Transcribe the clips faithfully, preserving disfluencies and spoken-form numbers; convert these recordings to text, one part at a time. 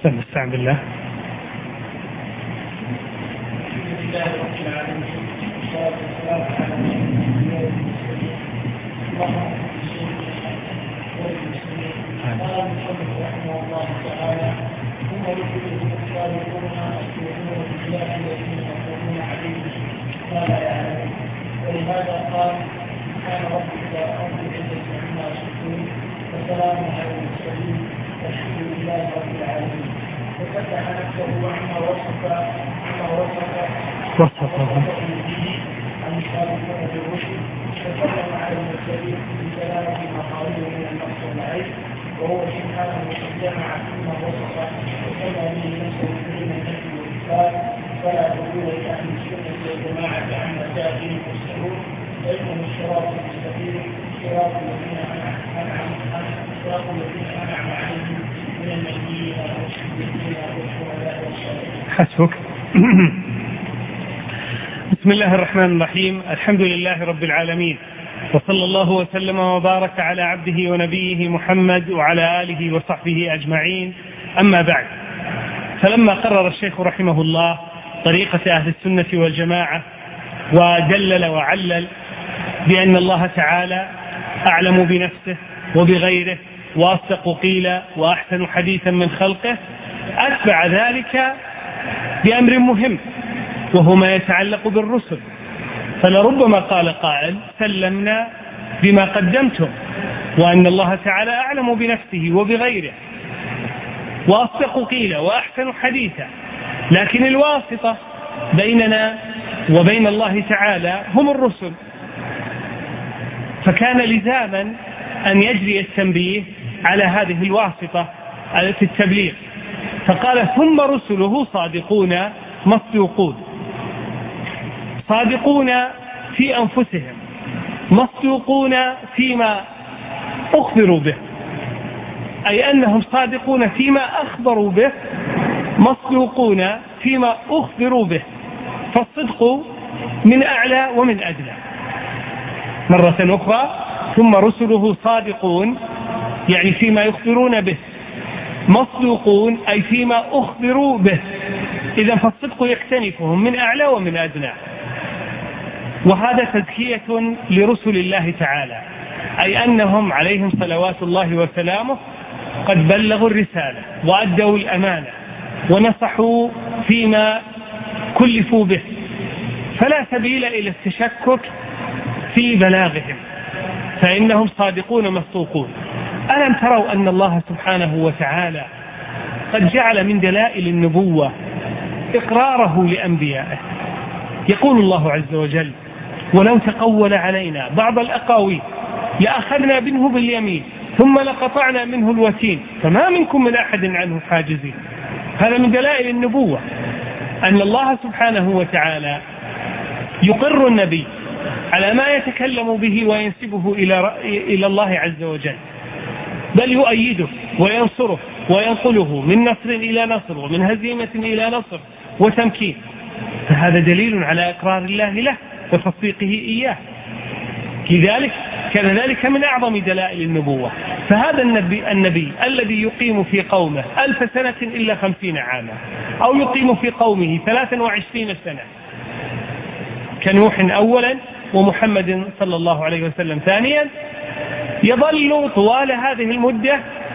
نستعين بالله. ولهذا قال كان ربك رب العزة عما يصفون وسلام على المرسلين والحمد لله رب العالمين. وفتح نفسه عما وصف عما وصف وصفه به عن السابقين بالرشد وسلم على المرسلين بسلامة مقاليد من النقص والعيب، وهو سبحانه جمع فيما وصف وسمى به نفسه بين النفي والإثبات. فلا تقول لأهل السنة والجماعة عن مساجد المسلمون فإنهم الصراط المستقيم صراط الذين أنعم صراط الذين أنعم عليهم من النبيين والصديقين والشهداء والصالحين. حسبك. بسم الله الرحمن الرحيم. الحمد لله رب العالمين، وصلى الله وسلم وبارك على عبده ونبيه محمد وعلى آله وصحبه أجمعين. أما بعد، فلما قرر الشيخ رحمه الله طريقة أهل السنة والجماعة ودلل وعلل بأن الله تعالى أعلم بنفسه وبغيره وأصدق قيلا وأحسن حديثا من خلقه، أتبع ذلك بأمر مهم وهو ما يتعلق بالرسل. فلربما قال قائل سلمنا بما قدمتم وأن الله تعالى أعلم بنفسه وبغيره وأصدق قيلا وأحسن حديثا، لكن الواسطة بيننا وبين الله تعالى هم الرسل، فكان لزاما أن يجري التنبيه على هذه الواسطة في التبليغ. فقال ثم رسله صادقون مصدوقون، صادقون في أنفسهم مصدوقون فيما أخبروا به، أي أنهم صادقون فيما أخبروا به مصدوقون فيما أخبروا به، فالصدق من أعلى ومن أدنى. مرة أخرى، ثم رسله صادقون يعني فيما يخبرون به، مصدوقون أي فيما أخبروا به، إذا فالصدق يكتنفهم من أعلى ومن أدنى. وهذا تزكية لرسل الله تعالى، أي أنهم عليهم صلوات الله وسلامه قد بلغوا الرسالة وأدوا الأمانة ونصحوا فيما كلفوا به، فلا سبيل إلى التشكك في بلاغهم، فإنهم صادقون مصدوقون. ألم تروا أن الله سبحانه وتعالى قد جعل من دلائل النبوة إقراره لأنبيائه؟ يقول الله عز وجل ولو تقول علينا بعض الأقاويل لأخذنا منه باليمين ثم لقطعنا منه الوتين فما منكم من أحد عنه حاجزين. هذا من دلائل النبوة، أن الله سبحانه وتعالى يقر النبي على ما يتكلم به وينسبه إلى إلى الله عز وجل، بل يؤيده وينصره وينقله من نصر إلى نصر ومن هزيمة إلى نصر وتمكين. فهذا دليل على إقرار الله له وتصديقه إياه. لذلك كان ذلك من أعظم دلائل النبوة. فهذا النبي, النبي الذي يقيم في قومه ألف سنة إلا خمسين عاما، أو يقيم في قومه ثلاثا وعشرين سنة كنوح أولا ومحمد صلى الله عليه وسلم ثانيا، يظل طوال هذه المدة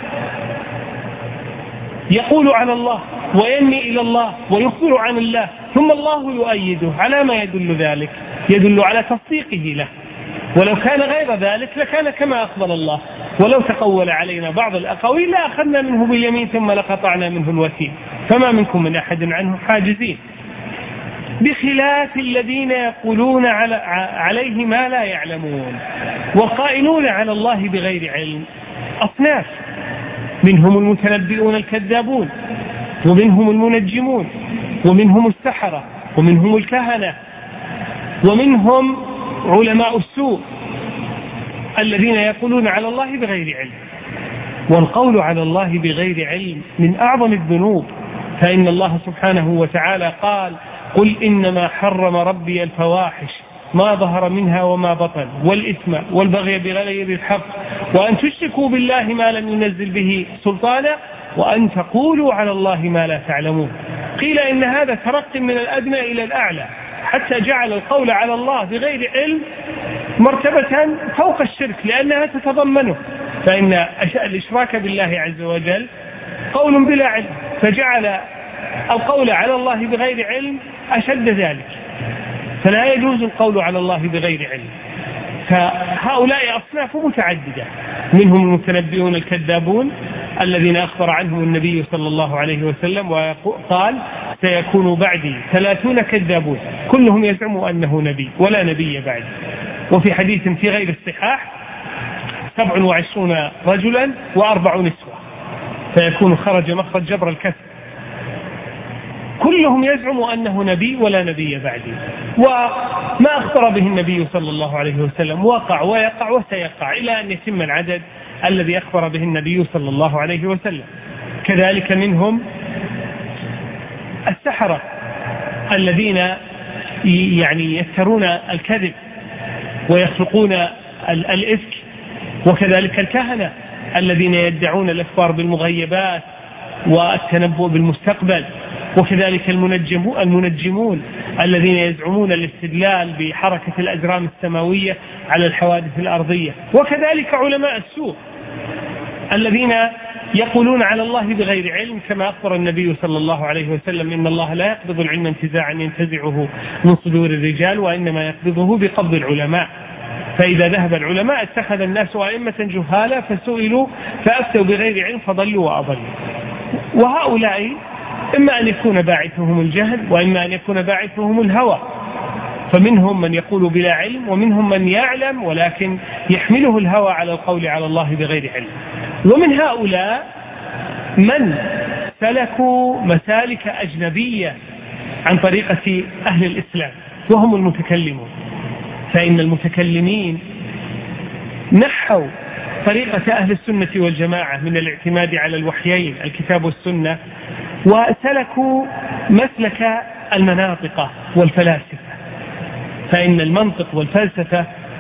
يقول عن الله وينمي إلى الله ويخبر عن الله، ثم الله يؤيده. على ما يدل ذلك؟ يدل على تصديقه له، ولو كان غير ذلك لكان كما أخبر الله ولو تقول علينا بعض الأقاويل لأخذنا منه باليمين ثم لقطعنا منه الوتين فما منكم من أحد عنه حاجزين. بخلاف الذين يقولون على عليه ما لا يعلمون وقائلون على الله بغير علم. أصناف، منهم المتنبئون الكذابون، ومنهم المنجمون، ومنهم السحرة، ومنهم الكهنة، ومنهم علماء السوء الذين يقولون على الله بغير علم. والقول على الله بغير علم من أعظم الذنوب، فإن الله سبحانه وتعالى قال قل إنما حرم ربي الفواحش ما ظهر منها وما بطن والإثم والبغي بغير الحق وأن تشركوا بالله ما لم ينزل به سلطانا وأن تقولوا على الله ما لا تعلمون. قيل إن هذا ترقي من الأدنى إلى الأعلى، حتى جعل القول على الله بغير علم مرتبة فوق الشرك، لأنها تتضمنه، فإن الإشراك بالله عز وجل قول بلا علم، فجعل القول على الله بغير علم أشد ذلك، فلا يجوز القول على الله بغير علم. فهؤلاء أصناف متعددة، منهم المتنبئون الكذابون الذين أخبر عنهم النبي صلى الله عليه وسلم وقال سيكون بعدي ثلاثون كذابون كلهم يزعم أنه نبي ولا نبي بعد. وفي حديث في غير الصحاح سبع وعشرون رجلا وأربع نسوة، فيكون خرج مخرج جبر الكسر، كلهم يزعم أنه نبي ولا نبي بعدي. وما أخبر به النبي صلى الله عليه وسلم وقع ويقع وسيقع إلى أن يتم العدد الذي أخبر به النبي صلى الله عليه وسلم. كذلك منهم السحرة الذين يعني يفترون الكذب ويخلقون الإفك، وكذلك الكهنة الذين يدعون الإخبار بالمغيبات والتنبؤ بالمستقبل، وكذلك المنجمون الذين يزعمون الاستدلال بحركة الأجرام السماوية على الحوادث الأرضية، وكذلك علماء السوء الذين يقولون على الله بغير علم، كما أخبر النبي صلى الله عليه وسلم إن الله لا يقبض العلم انتزاعا ينتزعه من صدور الرجال، وإنما يقبضه بقبض العلماء. فإذا ذهب العلماء اتخذ الناس أئمة جهالا فسئلوا فأفتوا بغير علم فضلوا وأضلوا. وهؤلاء إما أن يكون باعثهم الجهل وإما أن يكون باعثهم الهوى، فمنهم من يقول بلا علم ومنهم من يعلم ولكن يحمله الهوى على القول على الله بغير علم. ومن هؤلاء من سلكوا مسالك أجنبية عن طريقة أهل الإسلام وهم المتكلمون، فإن المتكلمين نحوا طريقة أهل السنة والجماعة من الاعتماد على الوحيين الكتاب والسنة، وسلكوا مسلك المناطق والفلاسفة. فإن المنطق والفلسفة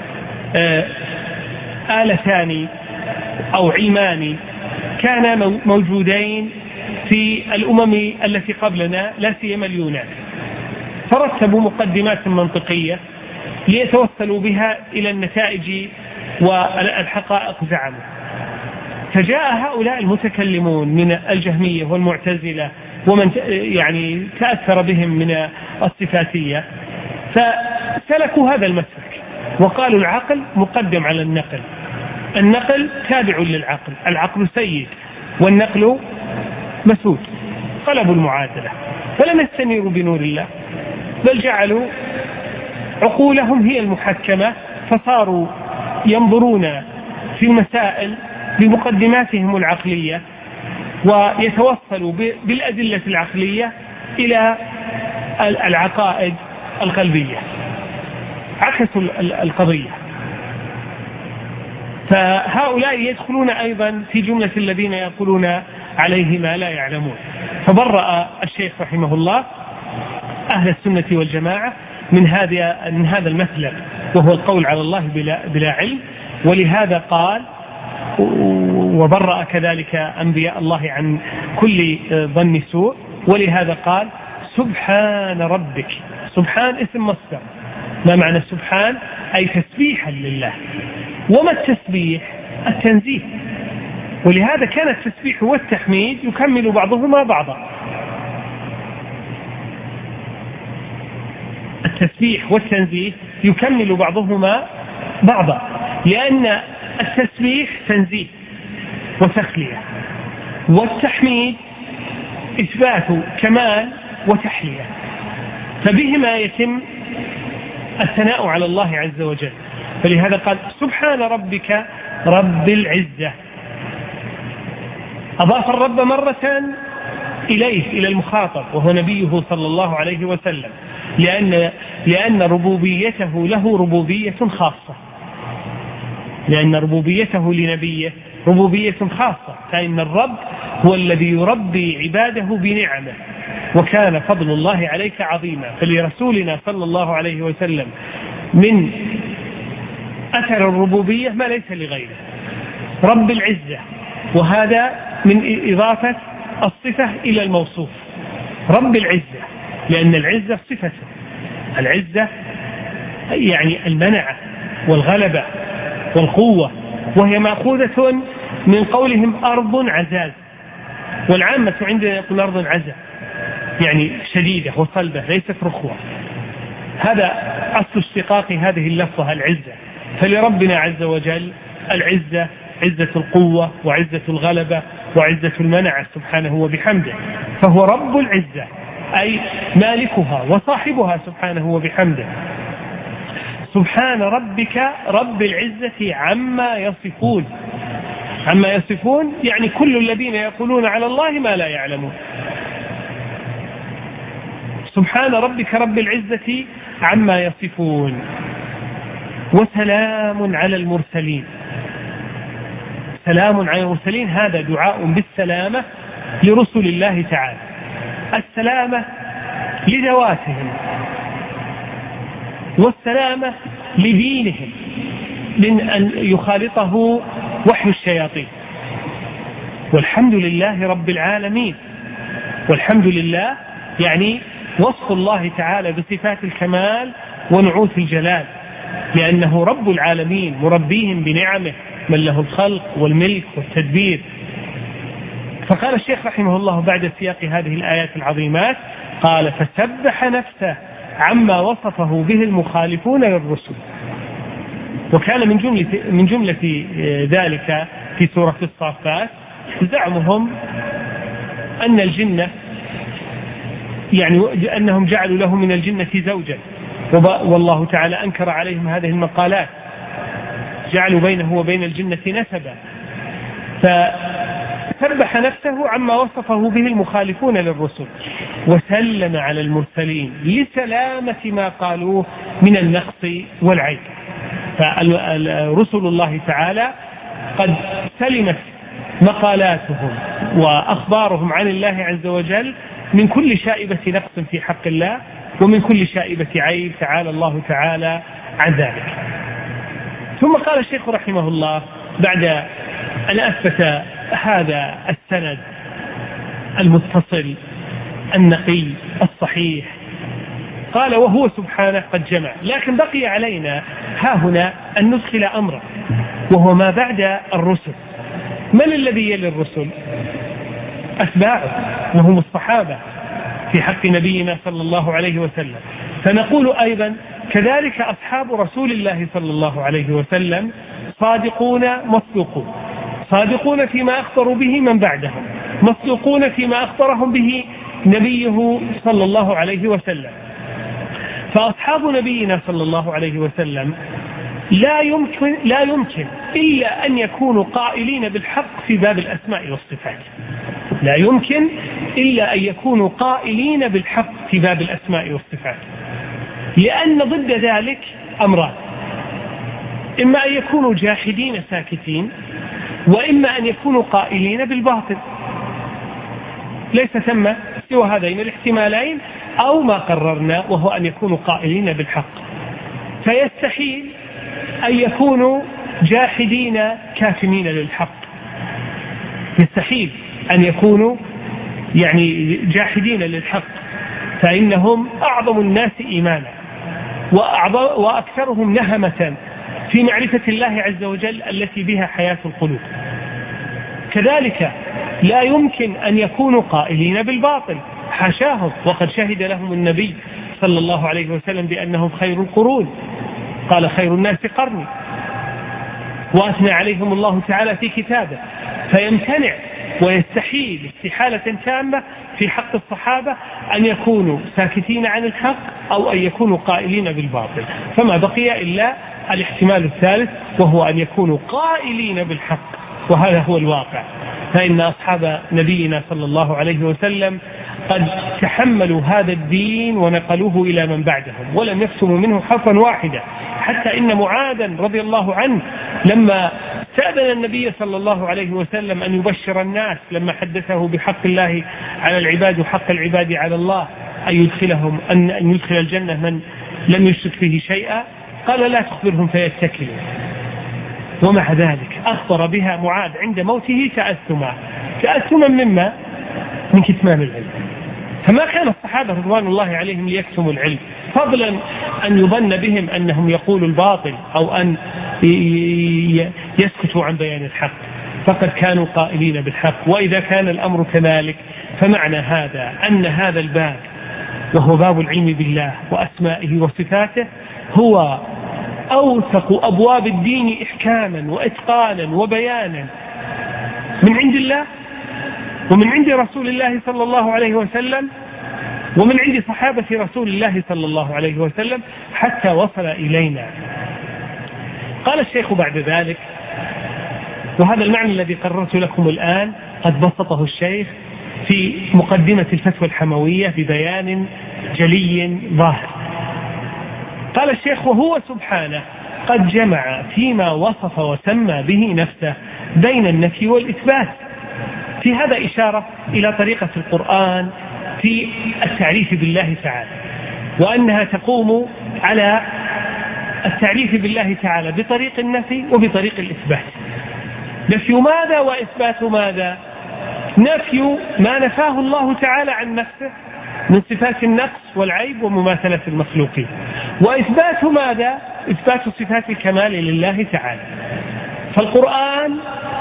آلتان أو علمان كانا موجودين في الأمم التي قبلنا لا سيما اليونان، فرتبوا مقدمات منطقية ليتوصلوا بها إلى النتائج والحقائق زعموا. فجاء هؤلاء المتكلمون من الجهمية والمعتزلة ومن يعني تأثر بهم من الصفاتية، فسلكوا هذا المسلك وقالوا العقل مقدم على النقل، النقل تابع للعقل، العقل سيد والنقل مسود. قلبوا المعادلة فلم يستنيروا بنور الله، بل جعلوا عقولهم هي المحكمة، فصاروا ينظرون في المسائل بمقدماتهم العقلية ويتوصلوا بالأدلة العقلية إلى العقائد القلبية، عكسوا القضية. فهؤلاء يدخلون أيضا في جملة الذين يقولون عليه ما لا يعلمون. فبرأ الشيخ رحمه الله أهل السنة والجماعة من هذا من هذا المثل وهو القول على الله بلا, بلا علم، ولهذا قال وبرأ كذلك أنبياء الله عن كل ظن سوء، ولهذا قال سبحان ربك. سبحان اسم مصدر، ما معنى سبحان؟ أي تسبيحا لله. وما التسبيح؟ التنزيه. ولهذا كان التسبيح والتحميد يكمل بعضهما بعضا. التسبيح والتنزيه يكمل بعضهما بعضا، لأن التسبيح تنزيه وتخلية، والتحميد إثبات كمال وتحلية، فبهما يتم الثناء على الله عز وجل. فلهذا قال سبحان ربك رب العزة، أضاف الرب مرة إليه إلى المخاطب وهو نبيه صلى الله عليه وسلم، لأن, لأن ربوبيته له ربوبية خاصة، لأن ربوبيته لنبيه ربوبية خاصة، فإن الرب هو الذي يربي عباده بنعمه، وكان فضل الله عليك عظيما. فلرسولنا صلى الله عليه وسلم من أثر الربوبية ما ليس لغيره، رب العزة، وهذا من إضافة الصفة إلى الموصوف رب العزة، لأن العزة صفته، العزة يعني المنعة والغلبة والقوة، وهي مأخوذة من قولهم أرض عزاز، والعامة عندنا يقول أرض عزة يعني شديدة وصلبة ليست رخوة. هذا أصل اشتقاق هذه اللفظة العزة. فلربنا عز وجل العزة، عزة القوة وعزة الغلبة وعزة المنعة سبحانه وبحمده، فهو رب العزة أي مالكها وصاحبها سبحانه وبحمده. سبحان ربك رب العزة عما يصفون، عما يصفون يعني كل الذين يقولون على الله ما لا يعلمون. سبحان ربك رب العزة عما يصفون وسلام على المرسلين. سلام على المرسلين هذا دعاء بالسلامة لرسل الله تعالى، السلامة لذواتهم والسلامة لدينهم من أن يخالطه وحي الشياطين. والحمد لله رب العالمين، والحمد لله يعني وصف الله تعالى بصفات الكمال ونعوت الجلال، لأنه رب العالمين مربيهم بنعمه من له الخلق والملك والتدبير. فقال الشيخ رحمه الله بعد سياق هذه الآيات العظيمات قال فسبح نفسه عما وصفه به المخالفون للرسل. وكان من جملة, من جملة ذلك في سورة الصافات زعمهم أن الجنة يعني أنهم جعلوا له من الجنة زوجا، والله تعالى أنكر عليهم هذه المقالات، جعلوا بينه وبين الجنة نسبا. فسبح نفسه عما وصفه به المخالفون للرسل وسلم على المرسلين لسلامة ما قالوه من النقص والعيب. فرسل الله تعالى قد سلمت مقالاتهم وأخبارهم عن الله عز وجل من كل شائبة نقص في حق الله ومن كل شائبة عيب، تعالى الله تعالى عن ذلك. ثم قال الشيخ رحمه الله بعد أن أثبت هذا السند المتصل النقي الصحيح قال وهو سبحانه قد جمع، لكن بقي علينا ها هنا أن ندخل أمره وهو ما بعد الرسل. من الذي يلي الرسل؟ أتباعه وهم الصحابة في حق نبينا صلى الله عليه وسلم. فنقول أيضا كذلك أصحاب رسول الله صلى الله عليه وسلم صادقون مصدوقون، صادقون فيما أخبروا به من بعدهم، مصدوقون فيما أخبرهم به نبيه صلى الله عليه وسلم. فأصحاب نبينا صلى الله عليه وسلم لا يمكن, لا يمكن إلا أن يكونوا قائلين بالحق في باب الأسماء والصفات، لا يمكن إلا أن يكونوا قائلين بالحق في باب الأسماء والصفات، لأن ضد ذلك أمران: إما أن يكونوا جاحدين ساكتين، وإما أن يكونوا قائلين بالباطل. ليس ثم سوى هذين الاحتمالين أو ما قررنا وهو أن يكونوا قائلين بالحق. فيستحيل أن يكونوا جاحدين كاتمين للحق، يستحيل أن يكونوا يعني جاحدين للحق، فإنهم أعظم الناس إيمانا وأكثرهم نهمة في معرفة الله عز وجل التي بها حياة القلوب. كذلك لا يمكن أن يكونوا قائلين بالباطل، حاشاهم، وقد شهد لهم النبي صلى الله عليه وسلم بأنهم خير القرون، قال خير الناس قرني، وأثنى عليهم الله تعالى في كتابه. فيمتنع ويستحيل استحالة تامة في حق الصحابة أن يكونوا ساكتين عن الحق أو أن يكونوا قائلين بالباطل، فما بقي إلا الاحتمال الثالث وهو أن يكونوا قائلين بالحق، وهذا هو الواقع. فإن أصحاب نبينا صلى الله عليه وسلم قد تحملوا هذا الدين ونقلوه إلى من بعدهم ولم يكتموا منه حرفا واحدا، حتى إن معاذا رضي الله عنه لما استأذن النبي صلى الله عليه وسلم أن يبشر الناس لما حدثه بحق الله على العباد وحق العباد على الله أن يدخلهم أن يدخل الجنة من لم يشرك فيه شيئا، قال لا تخبرهم فيتكلوا. ومع ذلك أخبر بها معاذ عند موته تأثما تأثما مما من كتمان العلم. فما كان الصحابة رضوان الله عليهم ليكتموا العلم، فضلا أن يظن بهم أنهم يقولوا الباطل أو أن يسكتوا عن بيان الحق، فقد كانوا قائلين بالحق. وإذا كان الأمر كذلك فمعنى هذا أن هذا الباب، وهو باب العلم بالله وأسمائه وصفاته، هو أوثق أبواب الدين إحكاما وإتقانا وبيانا من عند الله ومن عند رسول الله صلى الله عليه وسلم ومن عند صحابة رسول الله صلى الله عليه وسلم حتى وصل إلينا. قال الشيخ بعد ذلك، وهذا المعنى الذي قررت لكم الآن قد بسطه الشيخ في مقدمة الفتوى الحموية ببيان جلي ظاهر. قال الشيخ: وهو سبحانه قد جمع فيما وصف وسمى به نفسه بين النفي والإثبات. في هذا إشارة إلى طريقة القرآن في التعريف بالله تعالى، وأنها تقوم على التعريف بالله تعالى بطريق النفي وبطريق الإثبات. نفي ماذا وإثبات ماذا؟ نفي ما نفاه الله تعالى عن نفسه من صفات النقص والعيب ومماثلة المخلوقين، وإثبات ماذا؟ إثبات صفات الكمال لله تعالى. فالقرآن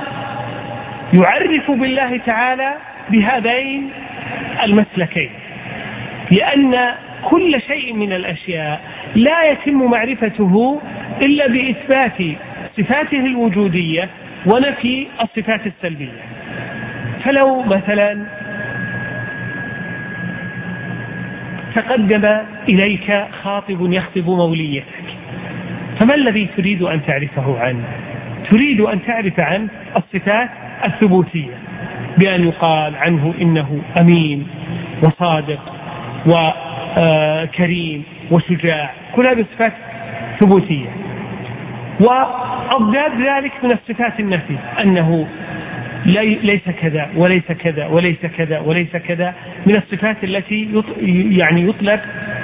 يعرف بالله تعالى بهذين المسلكين، لأن كل شيء من الأشياء لا يتم معرفته إلا بإثبات صفاته الوجودية ونفي الصفات السلبية. فلو مثلا تقدم إليك خاطب يخطب موليتك، فما الذي تريد أن تعرفه عنه؟ تريد أن تعرف عن الصفات الثبوتية، بأن يقال عنه إنه أمين وصادق وكريم وشجاع، كل هذه الصفات ثبوتية. وأضداد ذلك من الصفات النفي، أنه ليس كذا وليس كذا وليس كذا وليس كذا، من الصفات التي يعني يطلب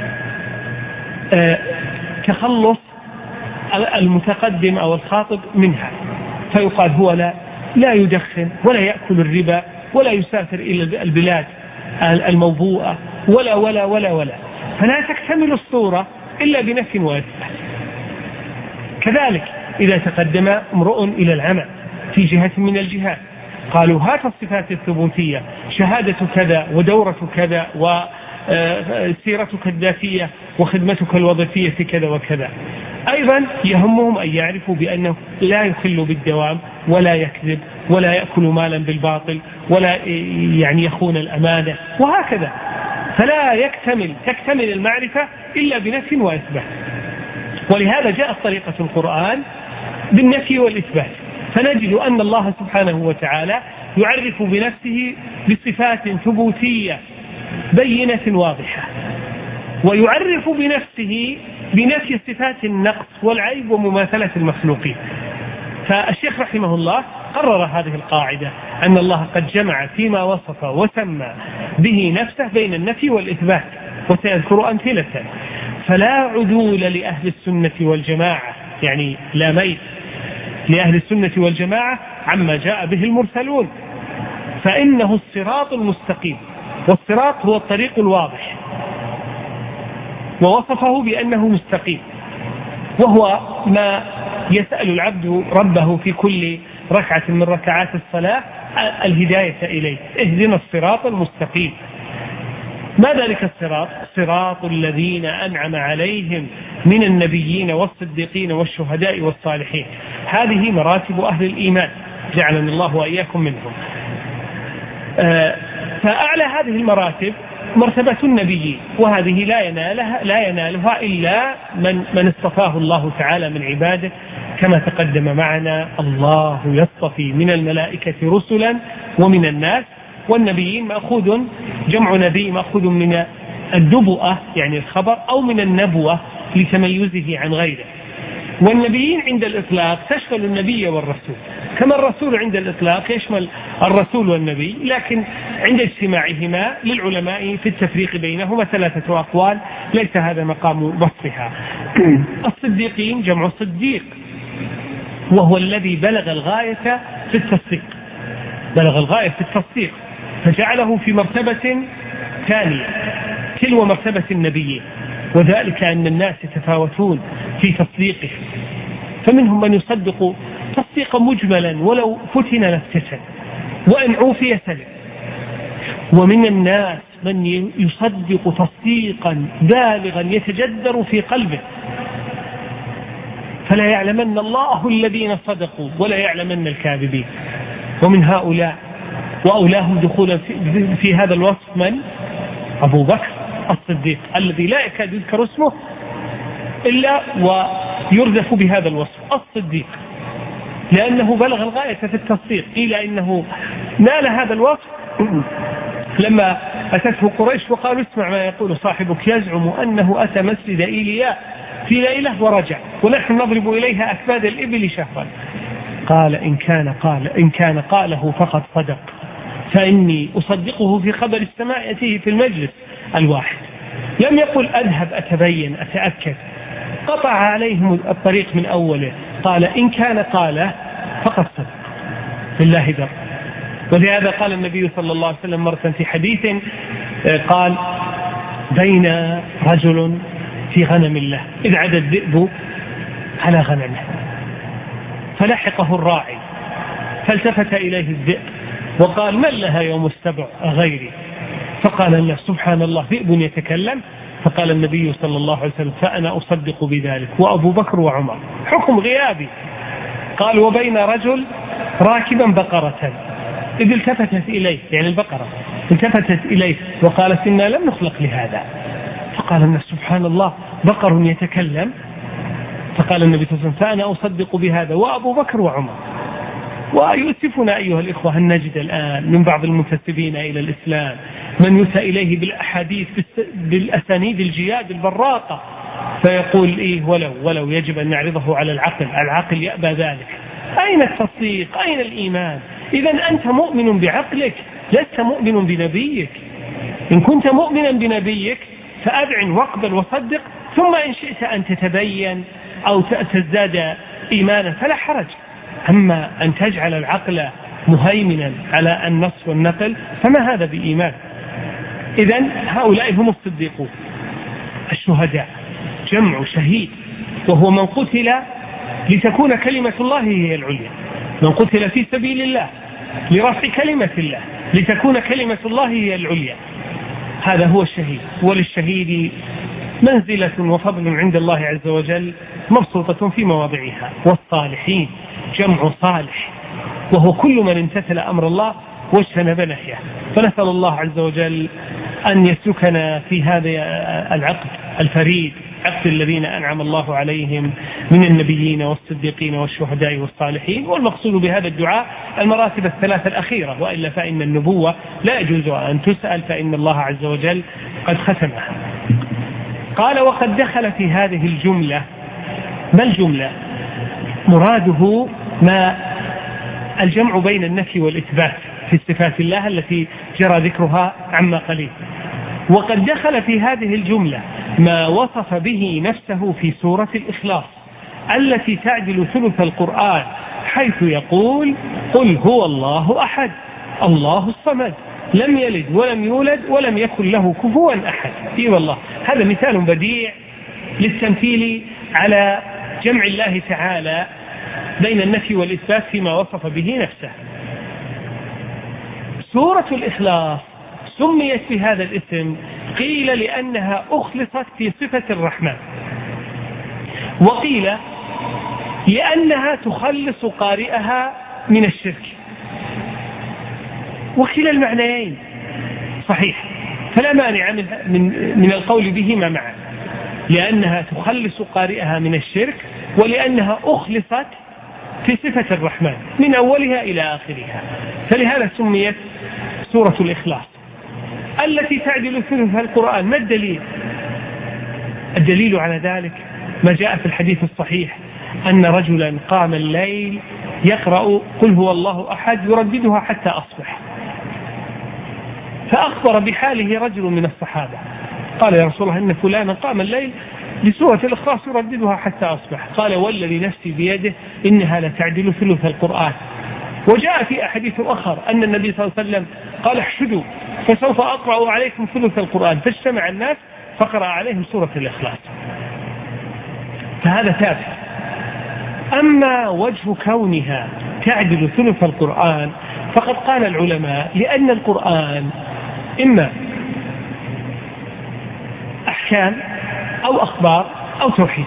تخلص المتقدم أو الخاطب منها، فيقال هو لا لا يدخن ولا يأكل الربا ولا يسافر إلى البلاد الموبوءة ولا ولا ولا ولا، فلا تكتمل الصورة إلا بنفي وإثبات. كذلك إذا تقدم امرؤ إلى العمل في جهة من الجهات، قالوا هات الصفات الثبوتية، شهادة كذا ودورة كذا وسيرتك الذاتية وخدمتك الوظيفية كذا وكذا. أيضا يهمهم أن يعرفوا بأنه لا يخل بالدوام ولا يكذب ولا يأكل مالا بالباطل ولا يعني يخون الأمانة وهكذا. فلا يكتمل تكتمل المعرفة إلا بنفي وإثبات. ولهذا جاءت طريقة القرآن بالنفي والإثبات، فنجد أن الله سبحانه وتعالى يعرف بنفسه بصفات ثبوتية بينة واضحة، ويعرف بنفسه بنفي صفات النقص والعيب ومماثلة المخلوقين. فالشيخ رحمه الله قرر هذه القاعدة، أن الله قد جمع فيما وصف وسمى به نفسه بين النفي والإثبات، وسيذكر أمثلة. فلا عدول لأهل السنة والجماعة، يعني لا ميل لأهل السنة والجماعة عما جاء به المرسلون، فإنه الصراط المستقيم، والصراط هو الطريق الواضح، ووصفه بأنه مستقيم، وهو ما يسأل العبد ربه في كل ركعة من ركعات الصلاة الهداية إليه، اهدنا الصراط المستقيم. ما ذلك الصراط؟ صراط الذين أنعم عليهم من النبيين والصديقين والشهداء والصالحين. هذه مراتب أهل الإيمان، جعلنا الله وإياكم منهم. فأعلى هذه المراتب مرتبة النبيين، وهذه لا ينالها لا ينالها إلا من من اصطفاه الله تعالى من عباده، كما تقدم معنا الله يصطفي من الملائكة رسلا ومن الناس. والنبيين مأخوذ جمع نبي مأخوذ من النبوة يعني الخبر، أو من النبوة لتميزه عن غيره. والنبيين عند الإطلاق تشمل النبي والرسول، كما الرسول عند الإطلاق يشمل الرسول والنبي، لكن عند اجتماعهما للعلماء في التفريق بينهما ثلاثة أقوال، ليس هذا مقام بسطها. الصديقين جمع صديق، وهو الذي بلغ الغاية في التصديق، بلغ الغاية في التصديق، فجعله في مرتبة ثانية تلو مرتبة النبي، وذلك أن الناس يتفاوتون في تصديقه، فمنهم من يصدق تصديقا مجملا ولو فتن لافتتن وإن عوفي سلم، ومن الناس من يصدق تصديقا بالغا يتجذر في قلبه، فلا يعلمن الله الذين صدقوا ولا يعلمن الكاذبين. ومن هؤلاء وأولاهم دخولا في, في هذا الوصف من؟ أبو بكر الصديق، الذي لا يكاد يذكر اسمه إلا ويردف بهذا الوصف الصديق، لأنه بلغ الغاية في التصديق. قيل إنه نال هذا الوصف لما أتته قريش وقالوا اسمع ما يقول صاحبك، يزعم أنه أتى مسجد إيلياء في ليلة ورجع ونحن نضرب إليها أكباد الإبل شهرا. قال إن كان قال إن كان قاله فقد صدق، فإني أصدقه في خبر السماء يأتيه في المجلس الواحد. لم يقل أذهب أتبين أتأكد، قطع عليهم الطريق من أوله، قال إن كان قاله فقد صدق بالله در. ولهذا قال النبي صلى الله عليه وسلم مرة في حديث قال بين رجل في غنم الله إذ عدا الذئب على غنمه فلحقه الراعي فالتفت إليه الذئب وقال من لها يوم السبع غيري؟ فقال الناس سبحان الله ذئب يتكلم. فقال النبي صلى الله عليه وسلم فأنا أصدق بذلك وأبو بكر وعمر، حكم غيابي. قال وبين رجل راكبا بقرة إذ التفتت إليه، يعني البقرة التفتت إليه وقالت إنا لم نخلق لهذا. فقال الناس سبحان الله بقر يتكلم. فقال النبي صلى الله عليه وسلم فأنا أصدق بهذا وأبو بكر وعمر. ويؤسفنا أيها الإخوة أن نجد الآن من بعض المنتسبين إلى الإسلام من يؤتى إليه بالأحاديث بالأسانيد الجياد البراقة فيقول إيه ولو ولو يجب أن نعرضه على العقل، العقل يأبى ذلك. أين التصديق؟ أين الإيمان؟ إذن أنت مؤمن بعقلك لست مؤمن بنبيك. إن كنت مؤمنا بنبيك فأذعن واقبل وصدق، ثم إن شئت أن تتبين أو تزداد إيمانا فلا حرج. أما أن تجعل العقل مهيمنا على النص والنقل فما هذا بإيمان. إذن هؤلاء هم الصديقون. الشهداء جمع شهيد، وهو من قتل لتكون كلمة الله هي العليا، من قتل في سبيل الله لرفع كلمة الله لتكون كلمة الله هي العليا، هذا هو الشهيد. وللشهيد منزلة وفضل عند الله عز وجل مبسوطة في مواضعها. والصالحين جمع صالح، وهو كل من امتثل أمر الله واجتنب نهيه. فنسأل الله عز وجل أن يسلكنا في هذا العقد الفريد، عقد الذين أنعم الله عليهم من النبيين والصديقين والشهداء والصالحين. والمقصود بهذا الدعاء المراتب الثلاثة الأخيرة، وإلا فإن النبوة لا يجوز أن تسأل، فإن الله عز وجل قد ختمها. قال وقد دخل في هذه الجملة. ما الجملة؟ مراده ما الجمع بين النفي والإثبات في صفات الله التي جرى ذكرها عما قليل. وقد دخل في هذه الجملة ما وصف به نفسه في سورة الإخلاص التي تعدل ثلث القرآن، حيث يقول قل هو الله أحد الله الصمد لم يلد ولم يولد ولم يكن له كفوا أحد. إي والله هذا مثال بديع للتمثيل على جمع الله تعالى بين النفي والإثبات فيما وصف به نفسه. سورة الإخلاص سميت بهذا الاسم قيل لأنها أخلصت في صفة الرحمن، وقيل لأنها تخلص قارئها من الشرك، وكلا المعنيين صحيح، فلا مانع من, من, من القول بهما معا، لأنها تخلص قارئها من الشرك ولأنها أخلصت في صفة الرحمن من أولها إلى آخرها. فلهذا سميت سورة الإخلاص التي تعدل ثلث القرآن. ما الدليل؟ الدليل على ذلك ما جاء في الحديث الصحيح أن رجلا قام الليل يقرأ قل هو الله أحد يرددها حتى أصبح، فأخبر بحاله رجل من الصحابة قال يا رسول الله إن فلانا قام الليل بسورة الإخلاص يرددها حتى أصبح. قال والذي نفسي بيده إنها لتعدل ثلث القرآن. وجاء في أحاديث أخر أن النبي صلى الله عليه وسلم قال احشدوا فسوف أقرأ عليكم ثلث القرآن، فاجتمع الناس فقرأ عليهم سورة الإخلاص. فهذا ثابت. أما وجه كونها تعدل ثلث القرآن فقد قال العلماء لأن القرآن إما أحكام أو أخبار أو توحيد،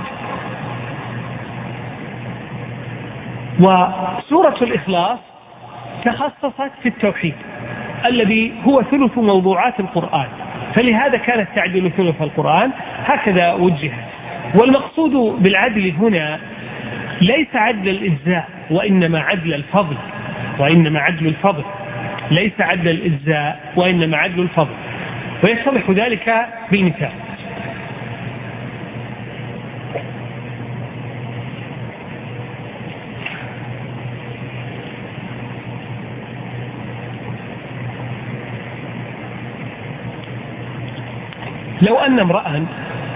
وسورة الإخلاص تخصصت في التوحيد الذي هو ثلث موضوعات القرآن، فلهذا كانت تعدل ثلث القرآن، هكذا وجهت. والمقصود بالعدل هنا ليس عدل الإجزاء وإنما عدل الفضل، وإنما عدل الفضل ليس عدل الإجزاء وإنما عدل الفضل، ويتضح ذلك بالمثال. لو أن امرأ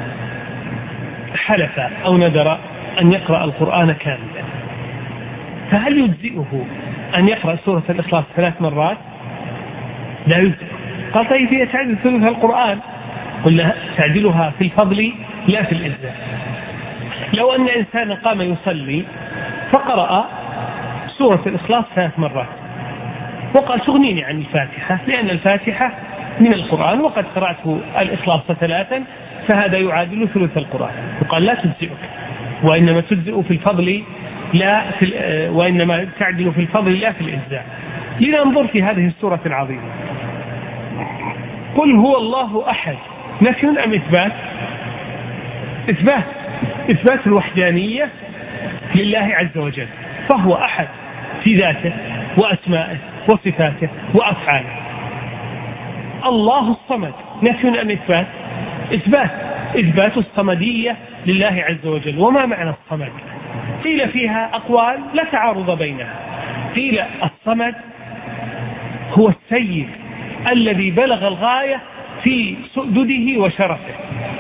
حلف أو نذر أن يقرأ القرآن كاملا، فهل يجزئه أن يقرأ سورة الإخلاص ثلاث مرات؟ لا يجزئ. قال طيب هي تعدل ثلث القرآن، قلنا تعدلها في الفضل لا في الإجزاء. لو أن إنسانا قام يصلي فقرأ سورة الإخلاص ثلاث مرات وقال تغنيني عن الفاتحة لأن الفاتحة من القرآن وقد قرأت الإخلاص ثلاثا، فهذا يعادل ثلث القرآن، وقال لا تجزئك وإنما تجزئ في الفضل لا في وإنما تعدل في الفضل لا في الإجزاء. لننظر في هذه السورة العظيمة. قل هو الله أحد، نفي أم إثبات؟ إثبات، إثبات الوحدانية لله عز وجل، فهو أحد في ذاته وأسمائه وصفاته وأفعاله. الله الصمد، نفي أم إثبات؟ إثبات، إثبات الصمدية لله عز وجل. وما معنى الصمد؟ قيل فيها أقوال لا تعارض بينها. قيل الصمد هو السيد الذي بلغ الغاية في سؤدده وشرفه،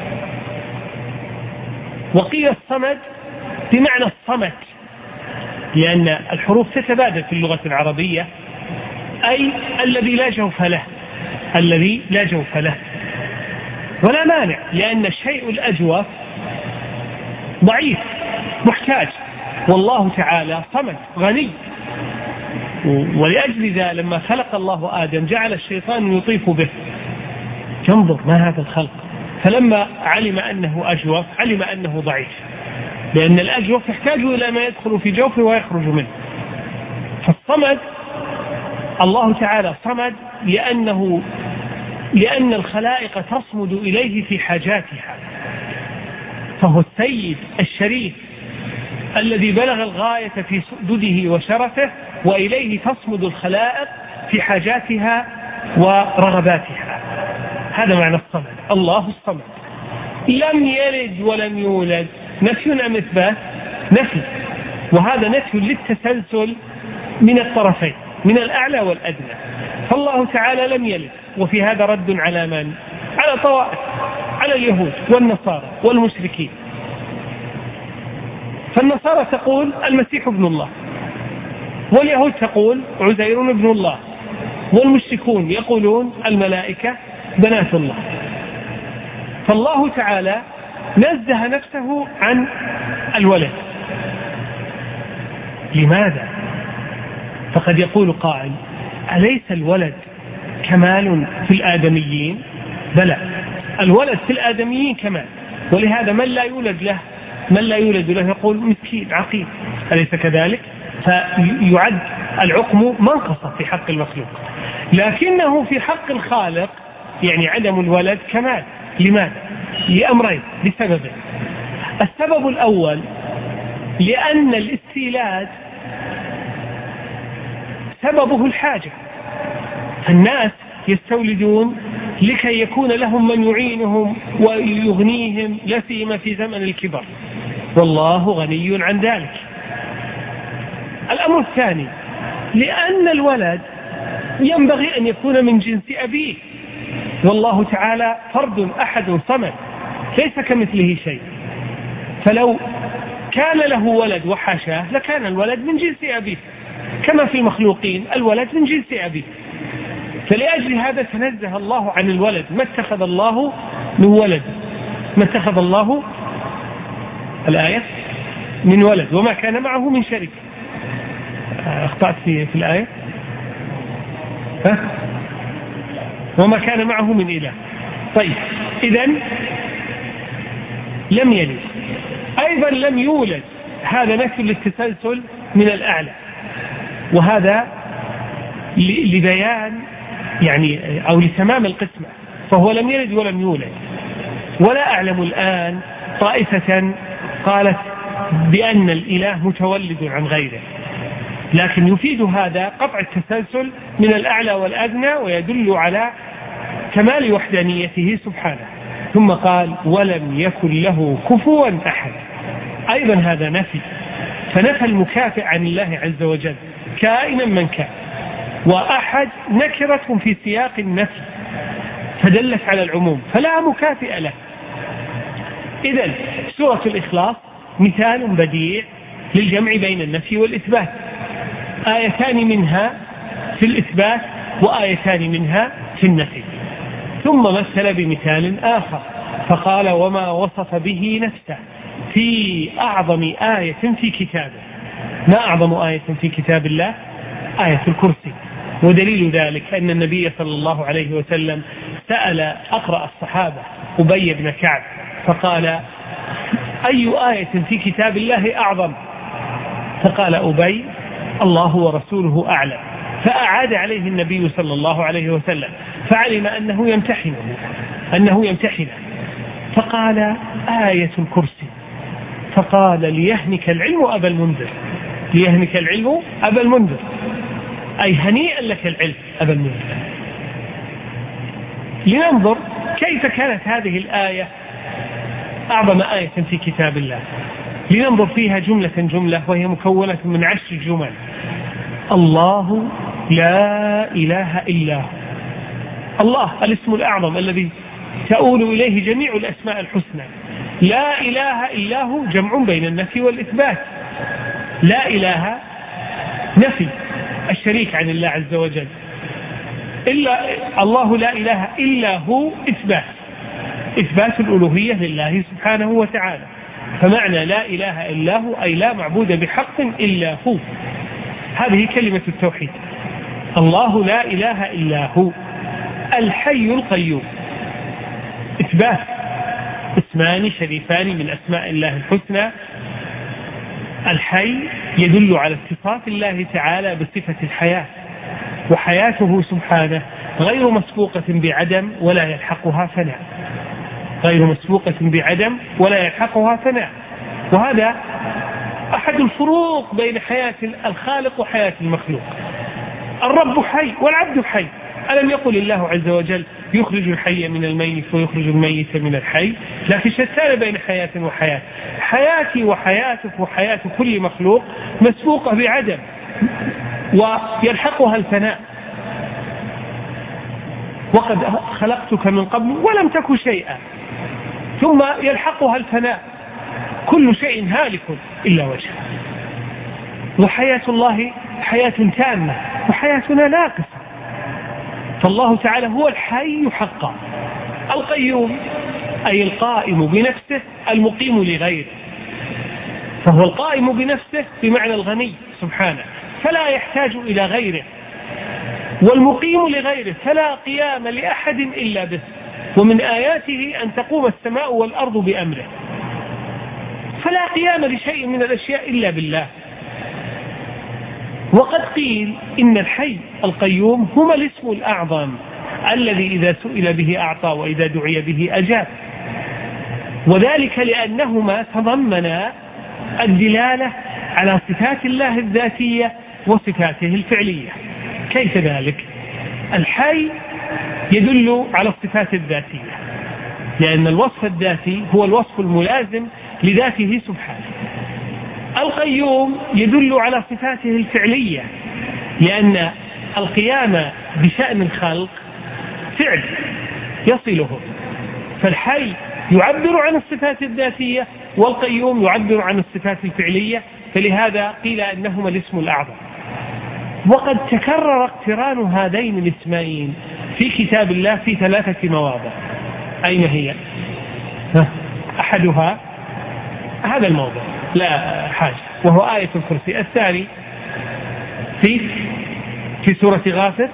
وقيل الصمد بمعنى الصمت، لأن الحروف تتبادل في اللغة العربية، أي الذي لا جوف له، الذي لا جوف له. ولا مانع، لأن الشيء الأجوف ضعيف محتاج، والله تعالى صمد غني. ولأجل ذا لما خلق الله آدم جعل الشيطان يطيف به، تنظر ما هذا الخلق، فلما علم أنه أجوف علم أنه ضعيف، لأن الأجوف يحتاج إلى ما يدخل في جوفه ويخرج منه. فالصمد الله تعالى صمد لأنه لأن الخلائق تصمد إليه في حاجاتها، فهو السيد الشريف الذي بلغ الغاية في سؤدده وشرفه، وإليه تصمد الخلائق في حاجاتها ورغباتها. هذا معنى الصمد. الله الصمد. لم يلد ولم يولد، نفي أم إثبات؟ نفي، وهذا نفي للتسلسل من الطرفين، من الأعلى والأدنى. فالله تعالى لم يلد، وفي هذا رد على من؟ على طوائف، على اليهود والنصارى والمشركين. فالنصارى تقول المسيح ابن الله، واليهود تقول عزير ابن الله، والمشركون يقولون الملائكة بنات الله. فالله تعالى نزه نفسه عن الولد. لماذا؟ فقد يقول قائل أليس الولد كمال في الآدميين؟ بلى، الولد في الآدميين كمال، ولهذا من لا يولد له من لا يولد له يقول مسكين عقيم، أليس كذلك؟ فيعد العقم منقصة في حق المخلوق، لكنه في حق الخالق يعني عدم الولد كمال. لماذا؟ لأمرين، لسببين. السبب الأول لأن الاستيلاد سببه الحاجة، فالناس يستولدون لكي يكون لهم من يعينهم ويغنيهم، لا سيما في زمن الكبر، والله غني عن ذلك. الأمر الثاني لأن الولد ينبغي أن يكون من جنس أبيه، والله تعالى فرد أحد صمد ليس كمثله شيء، فلو كان له ولد وحاشاه لكان الولد من جنس أبيه كما في المخلوقين الولد من جنس أبيه، فلأجل هذا تنزه الله عن الولد، ما اتخذ الله من ولد، ما اتخذ الله الآية من ولد وما كان معه من شريك. أخطأت في, في الآية ها؟ وما كان معه من إله. طيب إذن لم يلد، أيضا لم يولد، هذا نفي للتسلسل من الأعلى، وهذا لبيان يعني أو لتمام القسمة، فهو لم يلد ولم يولد. ولا أعلم الآن طائفة قالت بأن الإله متولد عن غيره، لكن يفيد هذا قطع التسلسل من الأعلى والأدنى، ويدل على كمال وحدانيته سبحانه. ثم قال ولم يكن له كفوا أحد، أيضا هذا نفي، فنفى المكافئ عن الله عز وجل كائنا من كان، وأحد نكرة في سياق النفي فدلت على العموم فلا مكافئ له. إذن سورة الإخلاص مثال بديع للجمع بين النفي والإثبات، آيتان منها في الإثبات وآيتان منها في النفي. ثم مثل بمثال آخر فقال وما وصف به نفسه في أعظم آية في كتابه. ما أعظم آية في كتاب الله؟ آية الكرسي. ودليل ذلك أن النبي صلى الله عليه وسلم سأل أقرأ الصحابة أبي بن كعب فقال أي آية في كتاب الله أعظم؟ فقال أبي الله ورسوله أعلم، فأعاد عليه النبي صلى الله عليه وسلم فعلم أنه يمتحنه أنه يمتحنه فقال آية الكرسي، فقال ليهنك العلم أبا المنذر، ليهنك العلم أبا المنذر، أي هنيئا لك العلم أبا المنذر. لننظر كيف كانت هذه الآية أعظم آية في كتاب الله. لننظر فيها جملة جملة، وهي مكونة من عشر جمل. الله لا إله إلا هو، الله الاسم الأعظم الذي تؤول إليه جميع الأسماء الحسنى. لا إله إلا هو جمع بين النفي والإثبات. لا إله نفي الشريك عن الله عز وجل، إلا الله لا إله إلا هو إثبات، إثبات الألوهية لله سبحانه وتعالى. فمعنى لا إله إلا هو أي لا معبود بحق إلا هو، هذه كلمة التوحيد. الله لا إله إلا هو. الحي القيوم إثبات، اسمان شريفان من أسماء الله الحسنى. الحي يدل على اتصاف الله تعالى بصفة الحياة، وحياته سبحانه غير مسبوقة بعدم ولا يلحقها فناء، غير مسبوقة بعدم ولا يلحقها فناء. وهذا أحد الفروق بين حياة الخالق وحياة المخلوق. الرب حي والعبد حي. ألم يقل الله عز وجل يخرج الحي من الميت ويخرج الميت من الحي؟ لكن شتان بين حياة وحياة. حياتي وحياتك وحياة كل مخلوق مسبوقة بعدم ويلحقها الفناء. وقد خلقتك من قبل ولم تك شيئا، ثم يلحقها الفناء. كل شيء هالك إلا وجهه. وحياة الله حياة تامة وحياتنا ناقصة. فالله تعالى هو الحي حقا. القيوم أي القائم بنفسه المقيم لغيره، فهو القائم بنفسه بمعنى الغني سبحانه فلا يحتاج إلى غيره، والمقيم لغيره فلا قيام لأحد إلا به. ومن آياته أن تقوم السماء والأرض بأمره، فلا قيام لشيء من الأشياء إلا بالله. وقد قيل إن الحي القيوم هما الاسم الأعظم الذي إذا سئل به أعطى وإذا دعي به أجاب، وذلك لأنهما تضمنا الدلالة على صفات الله الذاتية وصفاته الفعلية. كيف ذلك؟ الحي يدل على الصفات الذاتية، لأن الوصف الذاتي هو الوصف الملازم لذاته سبحانه. القيوم يدل على صفاته الفعلية، لأن القيام بشأن الخلق فعل يصله، فالحي يعبر عن الصفات الذاتية والقيوم يعبر عن الصفات الفعلية، فلهذا قيل أنهما الاسم الأعظم. وقد تكرر اقتران هذين الاسمين في كتاب الله في ثلاثة مواضع. أين هي؟ أحدها هذا الموضوع لا حاجة، وهو آية الكرسي. الثاني في في سورة غافر،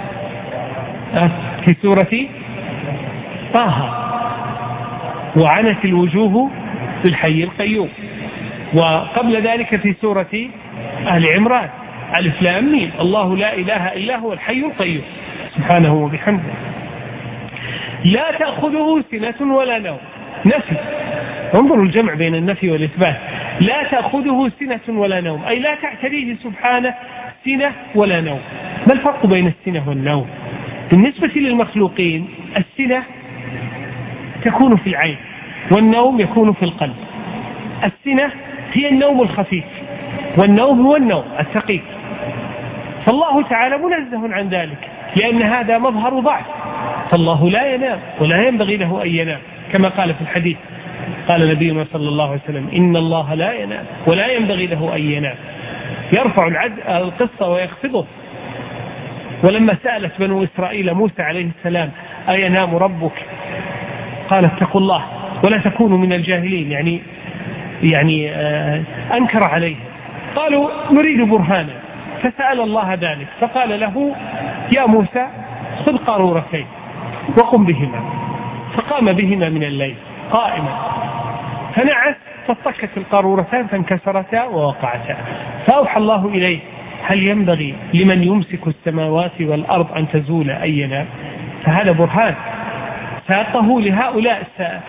في سورة طه، وعنت الوجوه للحي القيوم. وقبل ذلك في سورة آل عمران ألف لام ميم، الله لا إله إلا هو الحي القيوم سبحانه وبحمده لا تأخذه سنة ولا نوم. نفي، انظروا الجمع بين النفي والإثبات. لا تأخذه سنة ولا نوم، أي لا تعتريه سبحانه سنة ولا نوم. ما الفرق بين السنة والنوم؟ بالنسبة للمخلوقين السنة تكون في العين، والنوم يكون في القلب. السنة هي النوم الخفيف، والنوم هو النوم الثقيل. فالله تعالى منزه عن ذلك، لأن هذا مظهر ضعف. فالله لا ينام ولا ينبغي له أن ينام، كما قال في الحديث، قال نبينا صلى الله عليه وسلم: إن الله لا ينام ولا ينبغي له أن ينام، يرفع القصة ويخفضه. ولما سألت بنو إسرائيل موسى عليه السلام: أينام ربك؟ قال: اتقوا الله ولا تكونوا من الجاهلين. يعني يعني أنكر عليه. قالوا: نريد برهانا. فسأل الله ذلك، فقال له: يا موسى خذ قارورتين وقم بهما. فقام بهما من الليل قائما، فنعس فاصطكت القارورتان فانكسرتا ووقعتا. فأوحى الله إليه: هل ينبغي لمن يمسك السماوات والأرض أن تزول أن ينام؟ فهذا برهان ساقه لهؤلاء.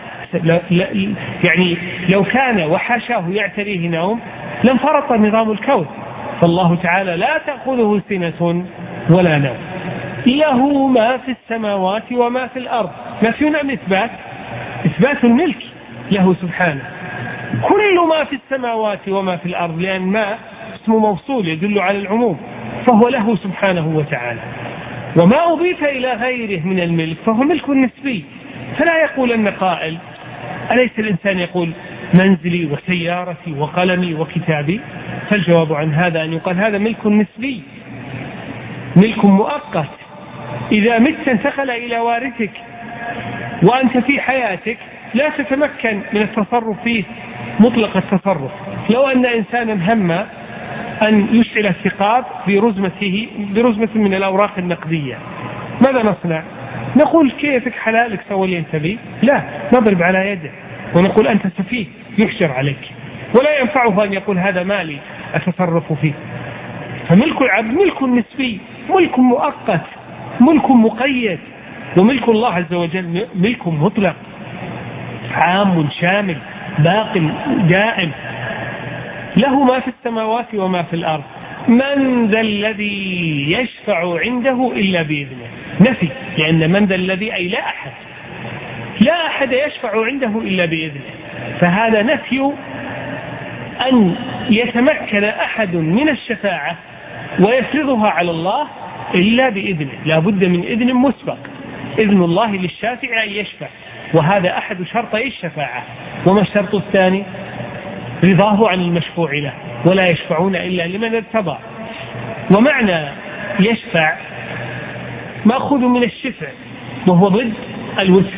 يعني لو كان وحاشاه يعتريه نوم لانفرط نظام الكون. فالله تعالى لا تأخذه سنة ولا نوم، له ما في السماوات وما في الأرض. نفي أم إثبات؟ إثبات الملك له سبحانه. كل ما في السماوات وما في الأرض، لأن ما اسم موصول يدل على العموم، فهو له سبحانه وتعالى. وما أضيف إلى غيره من الملك فهو ملك نسبي. فلا يقول أن قائل: أليس الإنسان يقول منزلي وسيارتي وقلمي وكتابي؟ فالجواب عن هذا أن يقال هذا ملك نسبي، ملك مؤقت. إذا مت انتقل إلى وارثك، وأنت في حياتك لا تتمكن من التصرف فيه مطلق التصرف. لو أن إنسانا هم أن يشعل الثقاب برزمته برزمة من الأوراق النقدية، ماذا نصنع؟ نقول: كيفك حلالك سوي أنت بي؟ لا، نضرب على يده ونقول: أنت سفيه يحجر عليك. ولا ينفعه أن يقول: هذا مالي أتصرف فيه. فملك العبد ملك نسبي، ملك مؤقت، ملك مقيد. وملك الله عز وجل ملك مطلق عام شامل باق دائم، له ما في السماوات وما في الأرض. من ذا الذي يشفع عنده إلا بإذنه؟ نفي، لأن من ذا الذي أي لا أحد، لا أحد يشفع عنده إلا بإذنه. فهذا نفي أن يتمكن أحد من الشفاعة ويفرضها على الله إلا بإذنه. لا بد من إذن مسبق، إذن الله للشافع أن يشفع، وهذا أحد شرطي الشفاعة. وما الشرط الثاني؟ رضاه عن المشفوع له، ولا يشفعون إلا لمن ارتضى. ومعنى يشفع مأخوذ من الشفع، وهو ضد الوسع،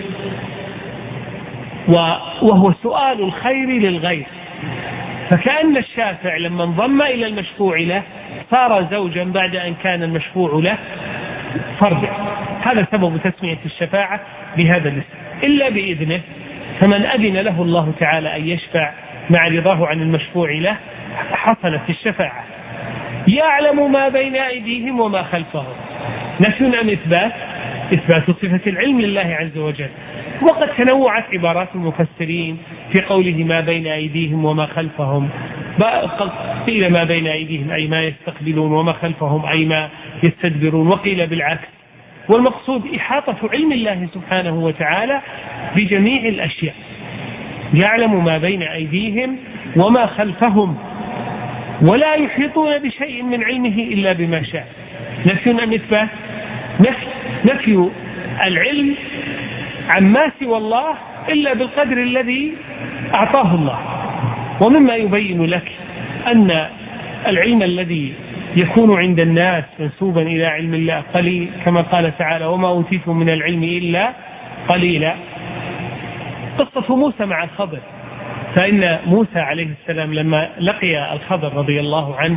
وهو سؤال الخير للغير. فكأن الشافع لما انضم إلى المشفوع له صار زوجا بعد أن كان المشفوع له فردا. هذا سبب تسمية الشفاعة بهذا الاسم. إلا بإذنه، فمن أذن له الله تعالى أن يشفع مع رضاه عن المشفوع له حصلت الشفاعة. يعلم ما بين أيديهم وما خلفهم. نفي أم إثبات؟ إثبات صفة العلم لله عز وجل. وقد تنوعت عبارات المفسرين في قوله ما بين أيديهم وما خلفهم. قيل ما بين أيديهم أي ما يستقبلون، وما خلفهم أي ما يستدبرون، وقيل بالعكس. والمقصود إحاطة علم الله سبحانه وتعالى بجميع الأشياء. يعلم ما بين أيديهم وما خلفهم، ولا يحيطون بشيء من علمه إلا بما شاء. نفي أم إثبات؟ نفي. نفي العلم عما سوى الله إلا بالقدر الذي أعطاه الله. ومما يبين لك أن العلم الذي يكون عند الناس منسوبا إلى علم الله قليل، كما قال تعالى وما أوتيتم من العلم إلا قليلا. قصة موسى مع الخضر، فإن موسى عليه السلام لما لقي الخضر رضي الله عنه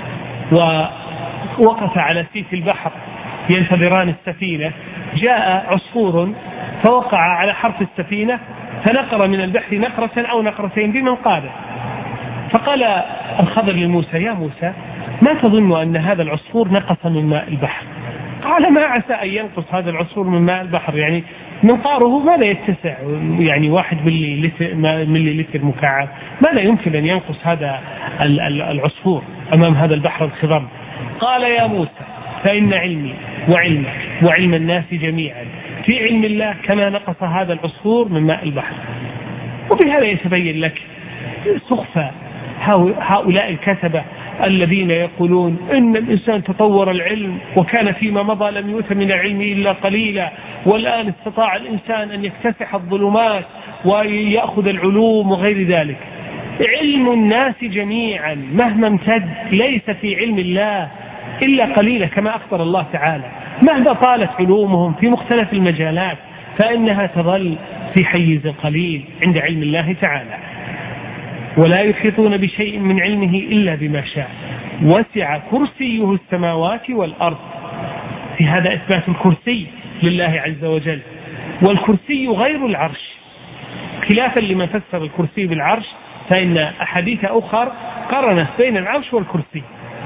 ووقف على سيف البحر ينتظران السفينة، جاء عصفور فوقع على حرف السفينة فنقر من البحر نقرة أو نقرتين بمنقاره. فقال الخضر لموسى يا موسى ما تظن أن هذا العصفور نقص من ماء البحر؟ قال ما عسى أن ينقص هذا العصفور من ماء البحر، يعني منقاره ماذا يتسع، يعني واحد ملي لتر, ملي لتر مكعب، ماذا يمكن أن ينقص هذا العصفور أمام هذا البحر الخضر؟ قال يا موسى فإن علمي وعلمك وعلم الناس جميعا في علم الله كما نقص هذا العصفور من ماء البحر. وبهذا يتبين لك سخفة هؤلاء الكتبة الذين يقولون إن الإنسان تطور العلم وكان فيما مضى لم يؤت من العلم إلا قليلا، والآن استطاع الإنسان أن يكتسح الظلمات ويأخذ العلوم وغير ذلك. علم الناس جميعا مهما امتد ليس في علم الله إلا قليلا، كما أخبر الله تعالى مهما طالت علومهم في مختلف المجالات فإنها تظل في حيز قليل عند علم الله تعالى. ولا يحيطون بشيء من علمه إلا بما شاء وسع كرسيه السماوات والأرض. في هذا إثبات الكرسي لله عز وجل، والكرسي غير العرش، خلافا لمن فسر الكرسي بالعرش، فإن أحاديث أخر قرنت بين العرش والكرسي.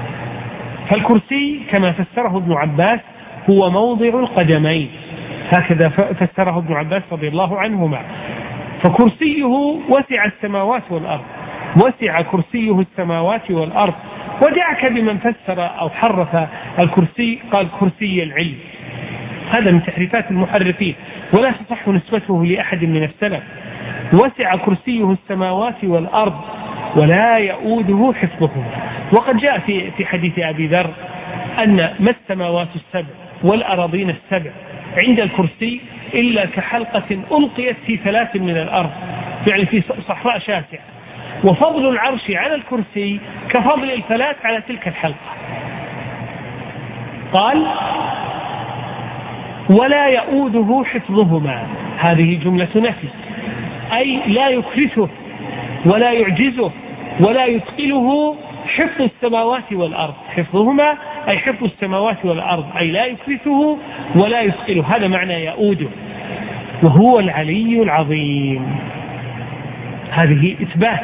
فالكرسي كما فسره ابن عباس هو موضع القدمين، هكذا فسره ابن عباس رضي الله عنهما. فكرسيه وسع السماوات والأرض، وسع كرسيه السماوات والأرض. ودعك بمن فسر أو حرف الكرسي قال كرسي العلم، هذا من تحريفات المحرفين ولا تصح نسبته لأحد من السلف. وسع كرسيه السماوات والأرض ولا يؤوده حفظهما. وقد جاء في في حديث أبي ذر أن ما السماوات السبع والأراضين السبع عند الكرسي إلا كحلقة ألقيت في ثلاث من الأرض، يعني في صحراء شاسعة. وفضل العرش على الكرسي كفضل الفلاة على تلك الحلقة. قال ولا يؤوده حفظهما، هذه جملة نفي، أي لا يكرثه ولا يعجزه ولا يثقله حفظ السماوات والأرض. حفظهما أي حفظ السماوات والأرض، أي لا يكرثه ولا يثقله، هذا معنى يؤوده. وهو العلي العظيم، هذه إثبات،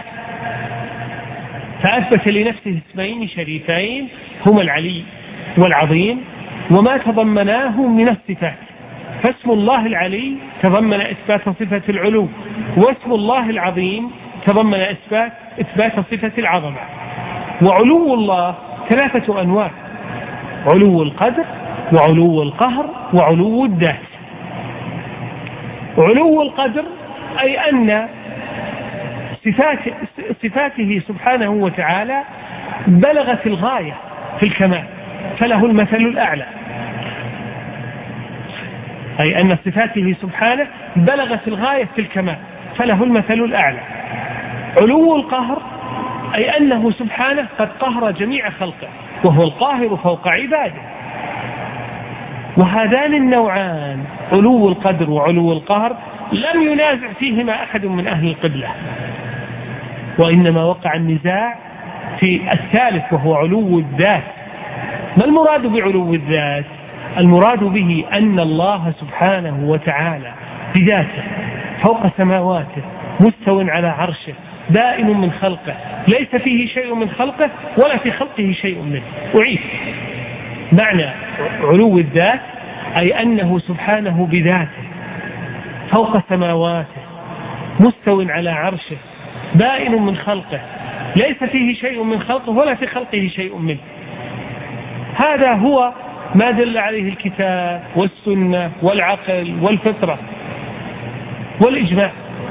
فأثبت لنفسه اسمين شريفين هما العلي والعظيم وما تضمناه من الصفات. فاسم الله العلي تضمن إثبات صفة العلو، واسم الله العظيم تضمن إثبات إثبات صفة العظمة. وعلو الله ثلاثة أنواع: علو القدر وعلو القهر وعلو الذات. علو القدر أي أن صفات صفاته سبحانه وتعالى بلغت الغاية في الكمال فله المثل الأعلى، أي أن صفاته سبحانه بلغت الغاية في الكمال فله المثل الأعلى. علو القهر أي أنه سبحانه قد قهر جميع خلقه وهو القاهر فوق عباده. وهذان النوعان علو القدر وعلو القهر لم ينازع فيهما أحد من أهل القبلة، وإنما وقع النزاع في الثالث وهو علو الذات. ما المراد بعلو الذات؟ المراد به أن الله سبحانه وتعالى بذاته فوق سماواته مستو على عرشه دائم من خلقه، ليس فيه شيء من خلقه ولا في خلقه شيء منه. أعيد معنى علو الذات أي أنه سبحانه بذاته فوق سماواته مستو على عرشه بائن من خلقه، ليس فيه شيء من خلقه ولا في خلقه شيء منه. هذا هو ما دل عليه الكتاب والسنة والعقل والفطرة والإجماع.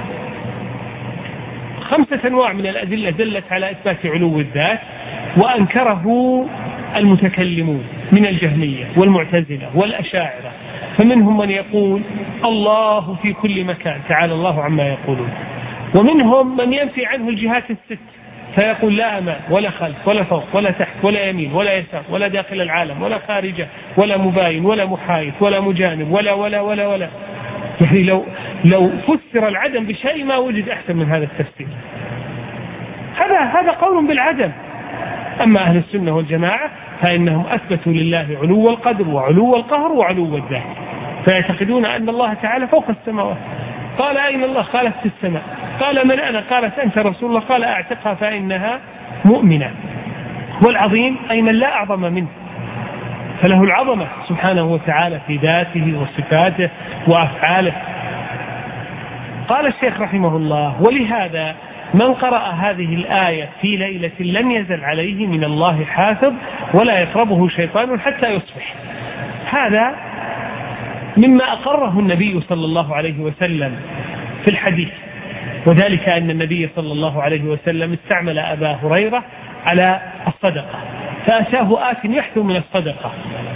خمسة أنواع من الأدلة دلت على إثبات علو الذات، وأنكره المتكلمون من الجهمية والمعتزلة والأشاعرة، فمنهم من يقول الله في كل مكان تعالى الله عما يقولون، ومنهم من ينفي عنه الجهات الست فيقول لا أمام ولا خلف ولا فوق ولا تحت ولا يمين ولا يسار ولا داخل العالم ولا خارجه ولا مباين ولا محايد ولا مجانب ولا ولا ولا ولا يعني لو لو فسر العدم بشيء ما وجد أحسن من هذا التفسير. هذا هذا قول بالعدم. أما أهل السنة والجماعة فإنهم أثبتوا لله علو القدر وعلو القهر وعلو الذات، فيعتقدون أن الله تعالى فوق السماوات. قال أين الله؟ قالت في السماء. قال من أنا؟ قالت أنت رسول الله. قال أعتقها فإنها مؤمنة. والعظيم أي من لا أعظم منه، فله العظمة سبحانه وتعالى في ذاته وصفاته وأفعاله. قال الشيخ رحمه الله: ولهذا من قرأ هذه الآية في ليلة لم يزل عليه من الله حافظ ولا يقربه شيطان حتى يصبح. هذا مما أقره النبي صلى الله عليه وسلم في الحديث، وذلك أن النبي صلى الله عليه وسلم استعمل أبا هريرة على الصدقة، فأتاه آت يحثو من الصدقة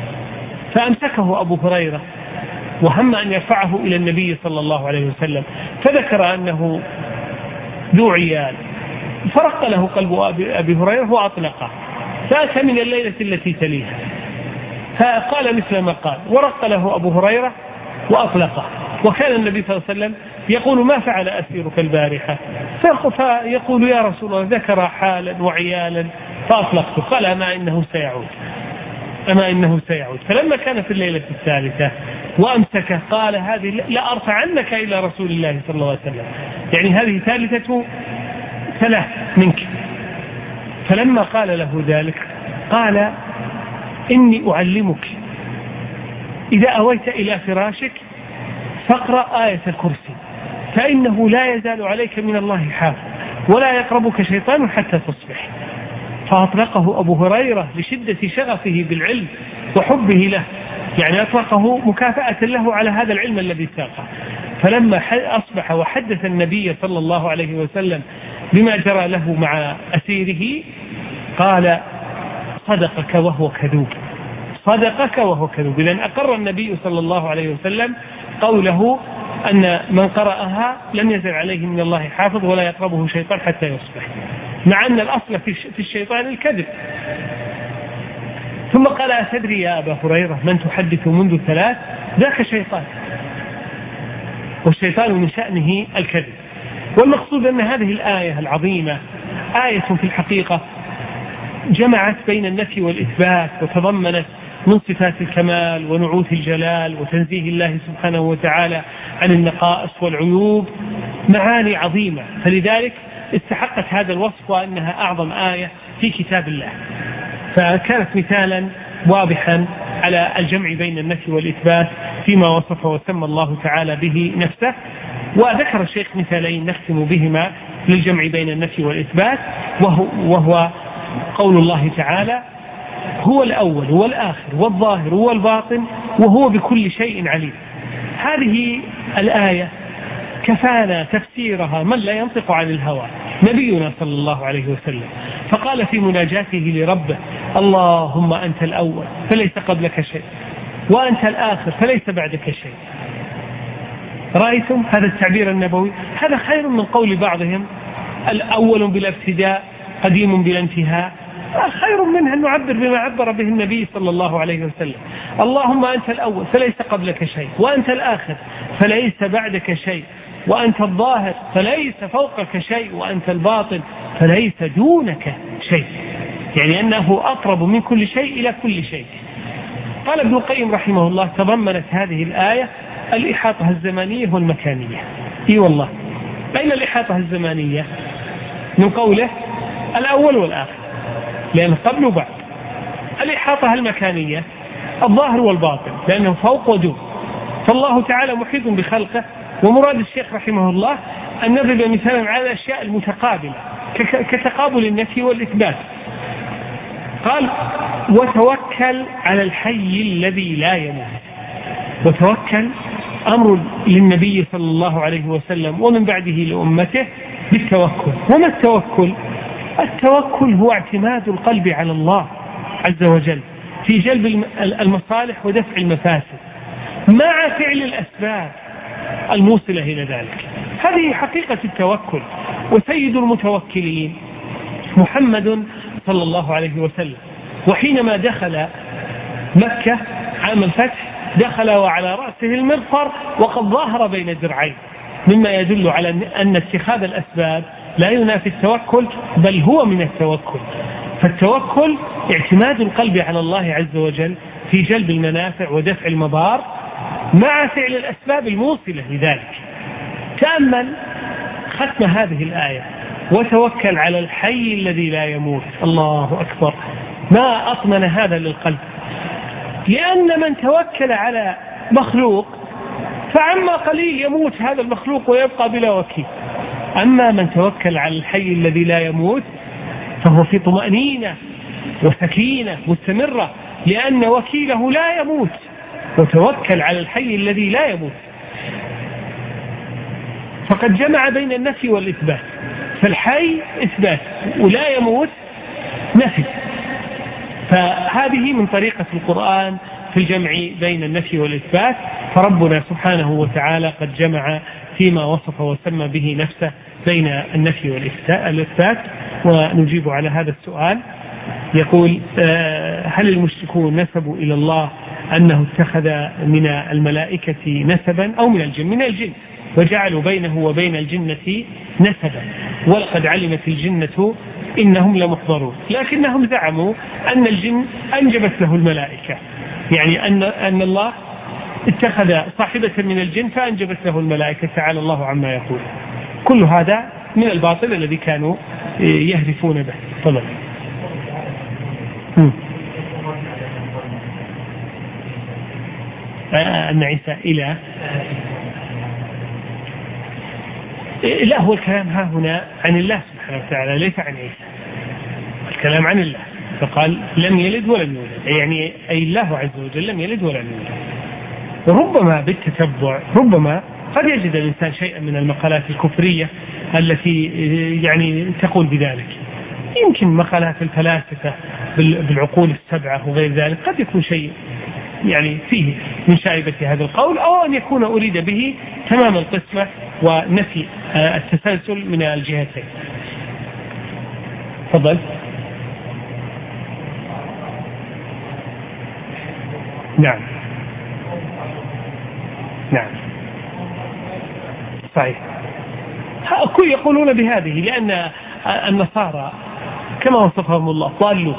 فأمسكه أبو هريرة وهم أن يرفعه إلى النبي صلى الله عليه وسلم، فذكر أنه ذو عيال، فرق له قلب أبي هريرة وأطلقه، فأتى من الليلة التي تليها فقال مثل ما قال، ورق له أبو هريرة وأطلقه. وكان النبي صلى الله عليه وسلم يقول: ما فعل أسيرك البارحة؟ فيقول: يا رسول الله ذكر حالا وعيالا فأطلقته. قال: أما إنه سيعود، أما إنه سيعود. فلما كان في الليلة الثالثة وأمسكه قال: هذه لا أرفعنك إلى رسول الله صلى الله عليه وسلم، يعني هذه ثالثة ثلاث منك. فلما قال له ذلك قال: إني أعلمك إذا أويت إلى فراشك فاقرأ آية الكرسي فإنه لا يزال عليك من الله حافظ ولا يقربك شيطان حتى تصبح. فأطلقه أبو هريرة لشدة شغفه بالعلم وحبه له، يعني أطلقه مكافأة له على هذا العلم الذي ساقه. فلما أصبح وحدث النبي صلى الله عليه وسلم بما جرى له مع أسيره قال: صدقك وهو كذوب، صدقك وهو كذوب. لأن أقر النبي صلى الله عليه وسلم قوله أن من قرأها لم يزل عليه من الله حافظ ولا يقربه شيطان حتى يصبح، مع أن الأصل في الشيطان الكذب. ثم قال: أتدري يا أبا هريرة من تحدث منذ ثلاث؟ ذاك شيطان، والشيطان من شأنه الكذب. والمقصود أن هذه الآية العظيمة آية في الحقيقة جمعت بين النفي والإثبات، وتضمنت من صفات الكمال ونعوت الجلال وتنزيه الله سبحانه وتعالى عن النقائص والعيوب معاني عظيمة، فلذلك استحقت هذا الوصف وأنها أعظم آية في كتاب الله. فكانت مثالا واضحا على الجمع بين النفي والإثبات فيما وصف وسمى الله تعالى به نفسه. وذكر الشيخ مثالين نختم بهما للجمع بين النفي والإثبات، وهو, وهو قول الله تعالى: هو الأول والآخر والظاهر والباطن وهو بكل شيء عليم. هذه الآية كفانا تفسيرها من لا ينطق عن الهوى، نبينا صلى الله عليه وسلم، فقال في مناجاته لربه: اللهم أنت الأول فليس قبلك شيء، وأنت الآخر فليس بعدك شيء. رأيتم هذا التعبير النبوي؟ هذا خير من قول بعضهم الأول بلا ابتداء قديم بلا انتهاء، خير منه أن نعبر بما عبر به النبي صلى الله عليه وسلم: اللهم أنت الأول فليس قبلك شيء، وأنت الآخر فليس بعدك شيء، وأنت الظاهر فليس فوقك شيء، وأنت الباطن فليس دونك شيء، يعني أنه أقرب من كل شيء إلى كل شيء. قال ابن القيم رحمه الله: تضمنت هذه الآية الإحاطة الزمانية والمكانية. إي والله، أين الإحاطة الزمانية؟ من قوله الأول والآخر، لأنه قبل وبعد. الإحاطة المكانية الظاهر والباطن، لأنه فوق ودون. فالله تعالى محيط بخلقه. ومراد الشيخ رحمه الله أن نضرب مثالا على الأشياء المتقابلة كتقابل النفي والإثبات. قال: وتوكل على الحي الذي لا يموت. وتوكل أمر للنبي صلى الله عليه وسلم ومن بعده لأمته بالتوكل. وما التوكل؟ التوكل هو اعتماد القلب على الله عز وجل في جلب المصالح ودفع المفاسد مع فعل الأسباب الموصلة إلى ذلك. هذه حقيقة التوكل. وسيد المتوكلين محمد صلى الله عليه وسلم. وحينما دخل مكة عام الفتح دخل وعلى رأسه المغفر وقد ظاهر بين الذرعين، مما يدل على أن اتخاذ الأسباب لا ينافي التوكل، بل هو من التوكل. فالتوكل اعتماد القلب على الله عز وجل في جلب المنافع ودفع المضار مع فعل الأسباب الموصلة لذلك. تأمل ختم هذه الآية: وتوكل على الحي الذي لا يموت. الله أكبر، ما أطمن هذا للقلب، لأن من توكل على مخلوق فعما قليل يموت هذا المخلوق ويبقى بلا وكيل. أما من توكل على الحي الذي لا يموت فهو في طمأنينة وسكينة مستمرة، لأن وكيله لا يموت. وتوكل على الحي الذي لا يموت، فقد جمع بين النفي والإثبات. فالحي إثبات ولا يموت نفي، فهذه من طريقة القرآن في الجمع بين النفي والإثبات. فربنا سبحانه وتعالى قد جمع فيما وصف وسمى به نفسه بين النفي والإثبات. ونجيب على هذا السؤال. يقول: هل المشركون نسبوا إلى الله أنه اتخذ من الملائكة نسبا أو من الجن؟ من الجن، وجعلوا بينه وبين الجنة نسبا، ولقد علمت الجنة إنهم لمحضرون. لكنهم زعموا أن الجن أنجبت له الملائكة، يعني أن أن الله اتخذ صاحبة من الجن فأنجبت له الملائكة، تعالى الله عما يقول. كل هذا من الباطل الذي كانوا يهدفون به. تفضل. أن عيسى إله، لا، هو الكلام ها هنا عن الله سبحانه وتعالى ليس عن عيسى، الكلام عن الله. فقال لم يلد ولم يولد، يعني أي الله عز وجل لم يلد ولم يولد. وربما بالتتبع ربما قد يجد الإنسان شيئا من المقالات الكفرية التي يعني تقول بذلك. يمكن مقالات الفلاسفة بالعقول السبعة وغير ذلك قد يكون شيء يعني فيه من شائبة هذا القول، أو أن يكون أريد به تمام القسمة ونفي التسلسل من الجهتين. تفضل. نعم نعم صحيح، كل يقولون بهذه، لأن النصارى كما وصفهم الله ضالوا،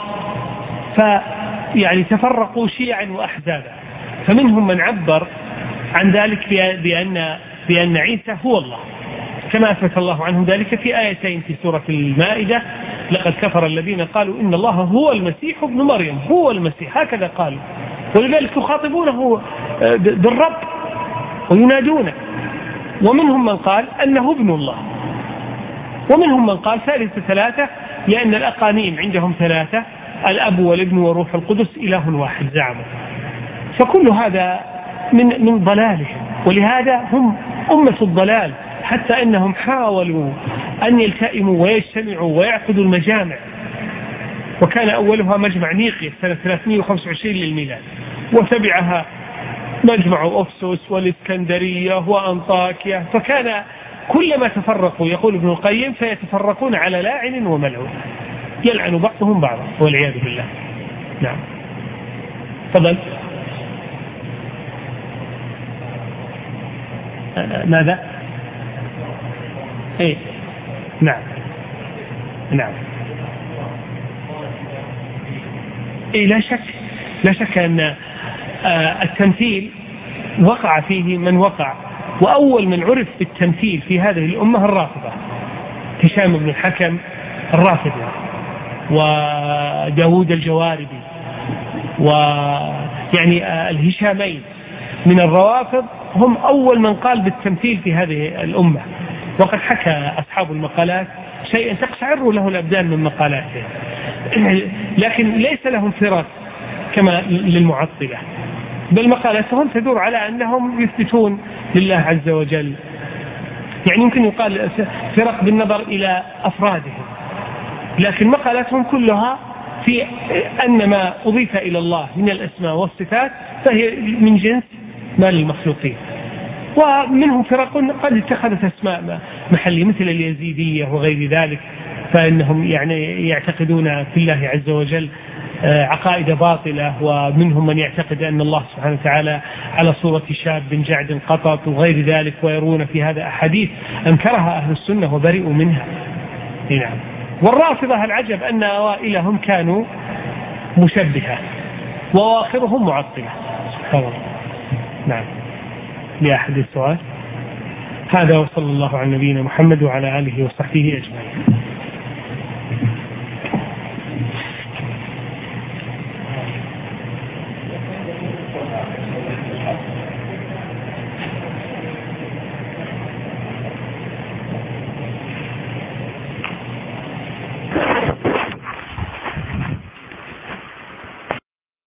فيعني تفرقوا شيعا وأحزابا. فمنهم من عبر عن ذلك بأن بأن عيسى هو الله، كما أثبت الله عنهم ذلك في آيتين في سورة المائدة: لقد كفر الذين قالوا إن الله هو المسيح ابن مريم، هو المسيح، هكذا قالوا. ولذلك يخاطبونه بالرب وينادونه. ومنهم من قال أنه ابن الله، ومنهم من قال ثالث ثلاثة، لأن الأقانيم عندهم ثلاثة: الأب والابن وروح القدس إله واحد زعموا. فكل هذا من من ضلالهم، ولهذا هم أمة الضلال، حتى أنهم حاولوا أن يلتئموا ويجتمعوا ويعقدوا المجامع، وكان أولها مجمع نيقيا سنة ثلاثمائة وخمسة وعشرين للميلاد، وتبعها مجمع أفسس والإسكندرية وأنطاكيا. فكان كلما تفرقوا، يقول ابن القيم، فيتفرقون على لاعن وملعون، يلعن بعضهم بعضا والعياذ بالله. نعم تفضل. ماذا؟ ايه نعم نعم ايه لا شك لا شك ان التمثيل وقع فيه من وقع، واول من عرف بالتمثيل في هذه الامه الرافضه، هشام بن الحكم الرافضي، وداود الجواربي، ويعني الهشامين من الروافض هم أول من قال بالتمثيل في هذه الأمة. وقد حكى أصحاب المقالات شيئا تقشعر له الأبدان من مقالاته، لكن ليس لهم فرق كما للمعطلة، بل مقالاتهم تدور على أنهم يثبتون لله عز وجل. يعني يمكن يقال فرق بالنظر إلى أفرادهم، لكن مقالاتهم كلها في أن ما أضيف إلى الله من الأسماء والصفات فهي من جنس ما للمخلوقين. ومنهم فرق قد اتخذت أسماء محلية مثل اليزيدية وغير ذلك، فإنهم يعني يعتقدون في الله عز وجل عقائد باطلة، ومنهم من يعتقد أن الله سبحانه وتعالى على صورة شاب جعد قطط وغير ذلك، ويرون في هذا أحاديث أنكرها أهل السنة وبرئوا منها. نعم. والرافضة العجب أن أوائلهم كانوا مشبهة وآخرهم معطلة. سبحان الله. نعم. لأحد السؤال؟ هذا وصلى الله على نبينا محمد وعلى آله وصحبه أجمعين.